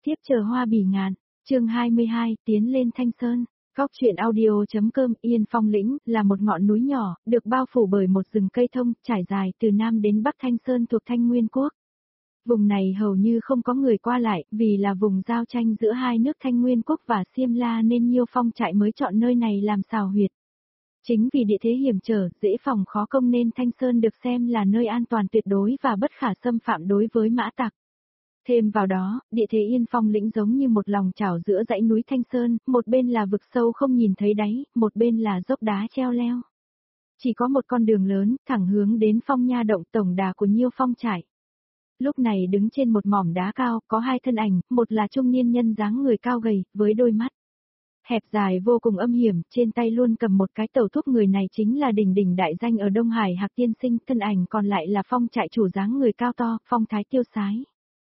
tiếp chờ hoa bỉ ngạn, chương 22, tiến lên Thanh Sơn. Góc truyện audio.com. Yên Phong Lĩnh là một ngọn núi nhỏ, được bao phủ bởi một rừng cây thông, trải dài từ Nam đến Bắc Thanh Sơn thuộc Thanh Nguyên Quốc. Vùng này hầu như không có người qua lại, vì là vùng giao tranh giữa hai nước Thanh Nguyên Quốc và Xiêm La nên Nhiêu Phong trại mới chọn nơi này làm sào huyệt. Chính vì địa thế hiểm trở, dễ phòng khó công nên Thanh Sơn được xem là nơi an toàn tuyệt đối và bất khả xâm phạm đối với mã tặc. Thêm vào đó, địa thế Yên Phong Lĩnh giống như một lòng chảo giữa dãy núi Thanh Sơn, một bên là vực sâu không nhìn thấy đáy, một bên là dốc đá treo leo. Chỉ có một con đường lớn, thẳng hướng đến Phong Nha động tổng đà của Nhiêu Phong trại. Lúc này đứng trên một mỏm đá cao, có hai thân ảnh, một là trung niên nhân dáng người cao gầy, với đôi mắt hẹp dài vô cùng âm hiểm, trên tay luôn cầm một cái tẩu thuốc, người này chính là đỉnh đỉnh đại danh ở Đông Hải Hạc Tiên Sinh, thân ảnh còn lại là Phong trại chủ dáng người cao to, phong thái tiêu sái.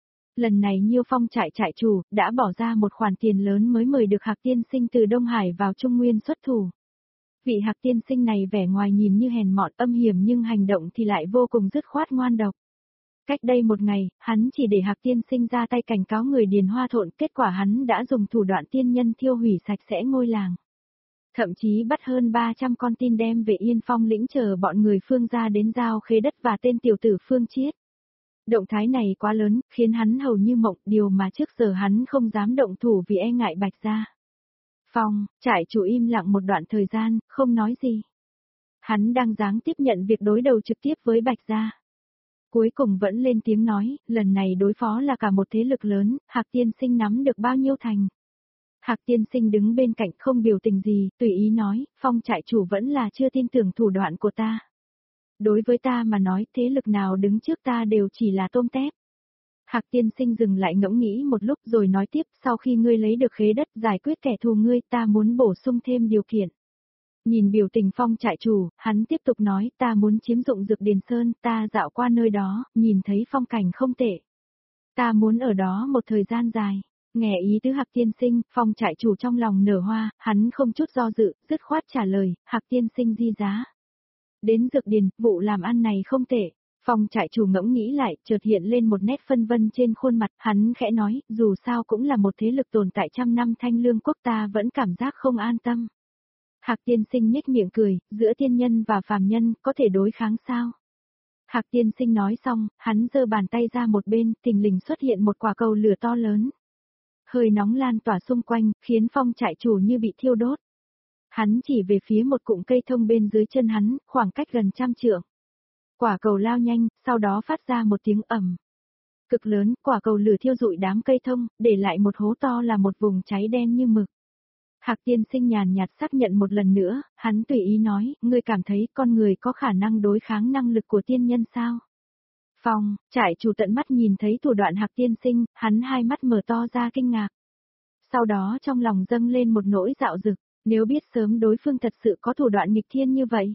Lần này Nhiêu Phong trại trại chủ, đã bỏ ra một khoản tiền lớn mới mời được Hạc Tiên Sinh từ Đông Hải vào Trung Nguyên xuất thủ. Vị Hạc Tiên Sinh này vẻ ngoài nhìn như hèn mọn âm hiểm nhưng hành động thì lại vô cùng dứt khoát ngoan độc. Cách đây một ngày, hắn chỉ để Hạc Tiên Sinh ra tay cảnh cáo người Điền Hoa Thộn, kết quả hắn đã dùng thủ đoạn tiên nhân thiêu hủy sạch sẽ ngôi làng. Thậm chí bắt hơn 300 con tin đem về Yên Phong Lĩnh chờ bọn người Phương gia đến giao khế đất và tên tiểu tử Phương Chiết. Động thái này quá lớn, khiến hắn hầu như mộng, điều mà trước giờ hắn không dám động thủ vì e ngại Bạch gia. Phong, trại chủ im lặng một đoạn thời gian, không nói gì. Hắn đang dáng tiếp nhận việc đối đầu trực tiếp với Bạch gia. Cuối cùng vẫn lên tiếng nói, lần này đối phó là cả một thế lực lớn, Hạc Tiên Sinh nắm được bao nhiêu thành. Hạc Tiên Sinh đứng bên cạnh không biểu tình gì, tùy ý nói, Phong trại chủ vẫn là chưa tin tưởng thủ đoạn của ta. Đối với ta mà nói, thế lực nào đứng trước ta đều chỉ là tôm tép. Hạc Tiên Sinh dừng lại ngẫm nghĩ một lúc rồi nói tiếp, sau khi ngươi lấy được khế đất giải quyết kẻ thù ngươi, ta muốn bổ sung thêm điều kiện. Nhìn biểu tình Phong trại chủ, hắn tiếp tục nói, ta muốn chiếm dụng Dược Điền Sơn, ta dạo qua nơi đó, nhìn thấy phong cảnh không tệ. Ta muốn ở đó một thời gian dài. Nghe ý tứ Hạc Tiên Sinh, Phong trại chủ trong lòng nở hoa, hắn không chút do dự, dứt khoát trả lời, Hạc Tiên Sinh di giá. Đến Dược Điền, vụ làm ăn này không tệ. Phong trại chủ ngẫm nghĩ lại, chợt hiện lên một nét phân vân trên khuôn mặt, hắn khẽ nói, dù sao cũng là một thế lực tồn tại trăm năm Thanh Lương Quốc, ta vẫn cảm giác không an tâm. Hạc Tiên Sinh nhếch miệng cười, giữa tiên nhân và phàm nhân, có thể đối kháng sao? Hạc Tiên Sinh nói xong, hắn giơ bàn tay ra một bên, thình lình xuất hiện một quả cầu lửa to lớn. Hơi nóng lan tỏa xung quanh, khiến Phong trại chủ như bị thiêu đốt. Hắn chỉ về phía một cụm cây thông bên dưới chân hắn, khoảng cách gần 100 trượng. Quả cầu lao nhanh, sau đó phát ra một tiếng ầm cực lớn, quả cầu lửa thiêu rụi đám cây thông, để lại một hố to là một vùng cháy đen như mực. Hạc Tiên Sinh nhàn nhạt xác nhận một lần nữa, hắn tùy ý nói, ngươi cảm thấy con người có khả năng đối kháng năng lực của tiên nhân sao? Phong, trại chủ tận mắt nhìn thấy thủ đoạn Hạc Tiên Sinh, hắn hai mắt mở to ra kinh ngạc. Sau đó trong lòng dâng lên một nỗi dạo dực, nếu biết sớm đối phương thật sự có thủ đoạn nghịch thiên như vậy.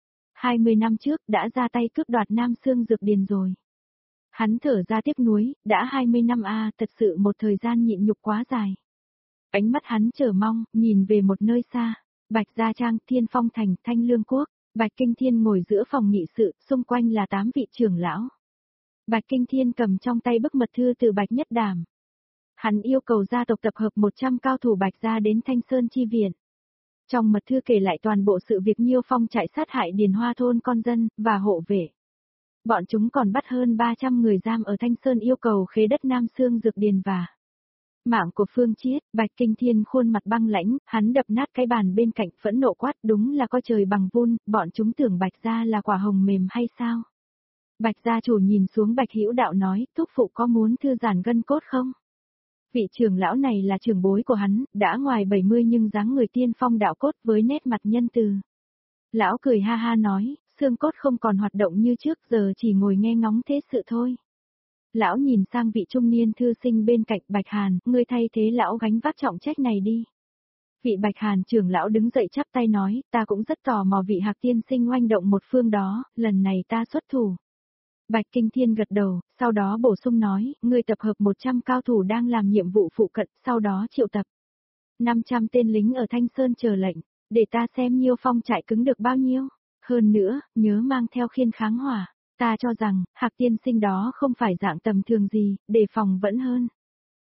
20 năm trước đã ra tay cướp đoạt Nam Xương Dược Điền rồi. Hắn thở ra tiếc nuối, đã 20 năm thật sự một thời gian nhịn nhục quá dài. Ánh mắt hắn chờ mong, nhìn về một nơi xa, Bạch Gia Trang, Thiên Phong Thành, Thanh Lương Quốc, Bạch Kinh Thiên ngồi giữa phòng nghị sự, xung quanh là 8 vị trưởng lão. Bạch Kinh Thiên cầm trong tay bức mật thư từ Bạch Nhất Đàm. Hắn yêu cầu gia tộc tập hợp 100 cao thủ Bạch Gia đến Thanh Sơn chi viện. Trong mật thư kể lại toàn bộ sự việc Nhiêu Phong trại sát hại Điền Hoa thôn con dân, và hộ vệ. Bọn chúng còn bắt hơn 300 người giam ở Thanh Sơn, yêu cầu khế đất Nam Xương Dược Điền và mạng của Phương Chiết. Bạch Kinh Thiên khuôn mặt băng lãnh, hắn đập nát cái bàn bên cạnh, phẫn nộ quát, đúng là coi trời bằng vun, bọn chúng tưởng Bạch gia là quả hồng mềm hay sao? Bạch gia chủ nhìn xuống Bạch Hữu Đạo nói, thúc phụ có muốn thư giãn gân cốt không? Vị trưởng lão này là trưởng bối của hắn, đã ngoài 70 nhưng dáng người tiên phong đạo cốt với nét mặt nhân từ. Lão cười ha ha nói, xương cốt không còn hoạt động như trước, giờ chỉ ngồi nghe ngóng thế sự thôi. Lão nhìn sang vị trung niên thư sinh bên cạnh, Bạch Hàn, ngươi thay thế lão gánh vác trọng trách này đi. Vị Bạch Hàn trưởng lão đứng dậy chắp tay nói, ta cũng rất tò mò vị Hạc Tiên Sinh oanh động một phương đó, lần này ta xuất thủ. Bạch Kinh Thiên gật đầu, sau đó bổ sung nói, ngươi tập hợp 100 cao thủ đang làm nhiệm vụ phụ cận, sau đó triệu tập 500 tên lính ở Thanh Sơn chờ lệnh, để ta xem Nhiêu Phong trại cứng được bao nhiêu. Hơn nữa, nhớ mang theo khiên kháng hỏa. Ta cho rằng, Hạc Tiên Sinh đó không phải dạng tầm thường gì, đề phòng vẫn hơn.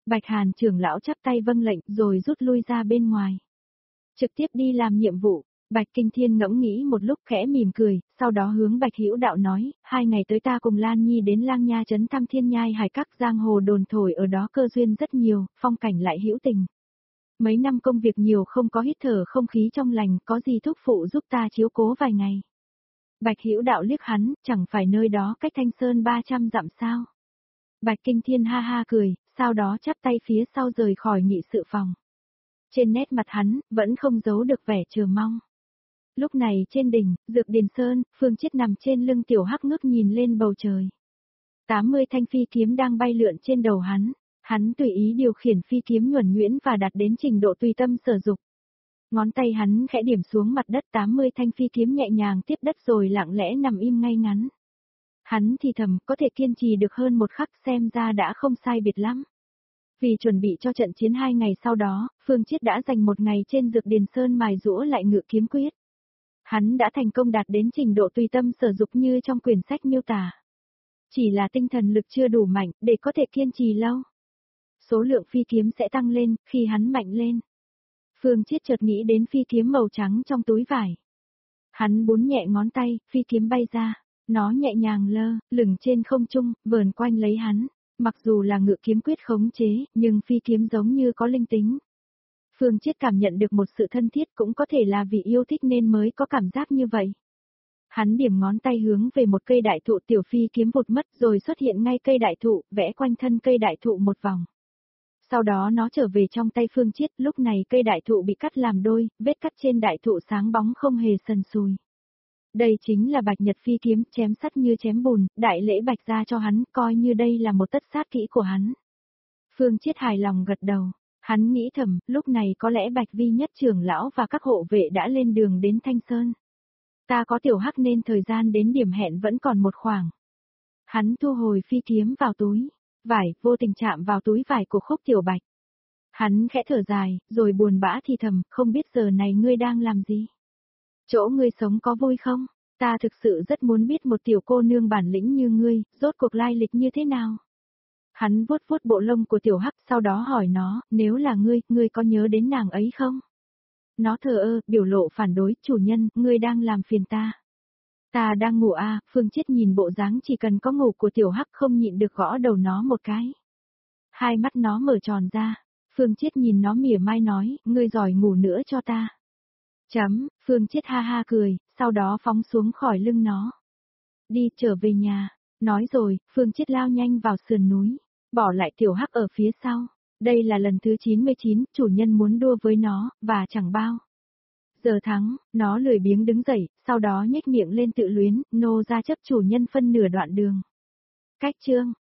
Bạch Hàn trưởng lão chắp tay vâng lệnh rồi rút lui ra bên ngoài. Trực tiếp đi làm nhiệm vụ, Bạch Kinh Thiên ngẫm nghĩ một lúc khẽ mỉm cười, sau đó hướng Bạch Hữu Đạo nói, 2 ngày tới ta cùng Lan Nhi đến Lang Nha trấn thăm Thiên Nhai Hải các giang hồ đồn thổi ở đó cơ duyên rất nhiều, phong cảnh lại hữu tình. Mấy năm công việc nhiều không có hít thở không khí trong lành, có gì thúc phụ giúp ta chiếu cố vài ngày. Bạch Hữu Đạo liếc hắn, chẳng phải nơi đó cách Thanh Sơn 300 dặm sao. Bạch Kinh Thiên ha ha cười, sau đó chắp tay phía sau rời khỏi nghị sự phòng. Trên nét mặt hắn, vẫn không giấu được vẻ chờ mong. Lúc này trên đỉnh, Dược Điền Sơn, Phương Chiết nằm trên lưng Tiểu Hắc ngước nhìn lên bầu trời. 80 thanh phi kiếm đang bay lượn trên đầu hắn tùy ý điều khiển phi kiếm nhuần nhuyễn và đạt đến trình độ tùy tâm sở dục. Ngón tay hắn khẽ điểm xuống mặt đất 80 thanh phi kiếm nhẹ nhàng tiếp đất rồi lặng lẽ nằm im ngay ngắn. Hắn thì thầm có thể kiên trì được hơn một khắc xem ra đã không sai biệt lắm. Vì chuẩn bị cho trận chiến 2 ngày sau đó, Phương Chiết đã dành 1 ngày trên Dược Điền Sơn mài giũa lại ngự kiếm quyết. Hắn đã thành công đạt đến trình độ tùy tâm sở dục như trong quyển sách miêu tả. Chỉ là tinh thần lực chưa đủ mạnh để có thể kiên trì lâu. Số lượng phi kiếm sẽ tăng lên khi hắn mạnh lên. Phương Chiết chợt nghĩ đến phi kiếm màu trắng trong túi vải. Hắn búng nhẹ ngón tay, phi kiếm bay ra. Nó nhẹ nhàng lơ lửng trên không trung, vờn quanh lấy hắn. Mặc dù là ngự kiếm quyết khống chế, nhưng phi kiếm giống như có linh tính. Phương Chiết cảm nhận được một sự thân thiết, cũng có thể là vì yêu thích nên mới có cảm giác như vậy. Hắn điểm ngón tay hướng về một cây đại thụ, tiểu phi kiếm vụt mất rồi xuất hiện ngay cây đại thụ, vẽ quanh thân cây đại thụ một vòng. Sau đó nó trở về trong tay Phương Chiết, lúc này cây đại thụ bị cắt làm đôi, vết cắt trên đại thụ sáng bóng không hề sần sùi. Đây chính là Bạch Nhật phi kiếm, chém sắt như chém bùn, đại lễ Bạch gia cho hắn, coi như đây là một tất sát kỹ của hắn. Phương Chiết hài lòng gật đầu, hắn nghĩ thầm, lúc này có lẽ Bạch Vi Nhất trưởng lão và các hộ vệ đã lên đường đến Thanh Sơn. Ta có Tiểu Hắc nên thời gian đến điểm hẹn vẫn còn một khoảng. Hắn thu hồi phi kiếm vào túi, vải, vô tình chạm vào túi vải của Khúc Tiểu Bạch. Hắn khẽ thở dài, rồi buồn bã thì thầm, không biết giờ này ngươi đang làm gì? Chỗ ngươi sống có vui không? Ta thực sự rất muốn biết một tiểu cô nương bản lĩnh như ngươi, rốt cuộc lai lịch như thế nào? Hắn vuốt vuốt bộ lông của Tiểu Hắc, sau đó hỏi nó, nếu là ngươi có nhớ đến nàng ấy không? Nó thờ ơ, biểu lộ phản đối, chủ nhân, ngươi đang làm phiền ta. Ta đang ngủ à, Phương Chiết nhìn bộ dáng chỉ cần có ngủ của Tiểu Hắc không nhịn được gõ đầu nó một cái. Hai mắt nó mở tròn ra, Phương Chiết nhìn nó mỉa mai nói, ngươi giỏi ngủ nữa cho ta. Phương Chiết ha ha cười, sau đó phóng xuống khỏi lưng nó. Đi trở về nhà, nói rồi, Phương Chiết lao nhanh vào sườn núi, bỏ lại Tiểu Hắc ở phía sau. Đây là lần thứ 99, chủ nhân muốn đua với nó, và chẳng bao giờ thắng, nó lười biếng đứng dậy, sau đó nhếch miệng lên tự luyến, nô ra chấp chủ nhân phân nửa đoạn đường. Cách chương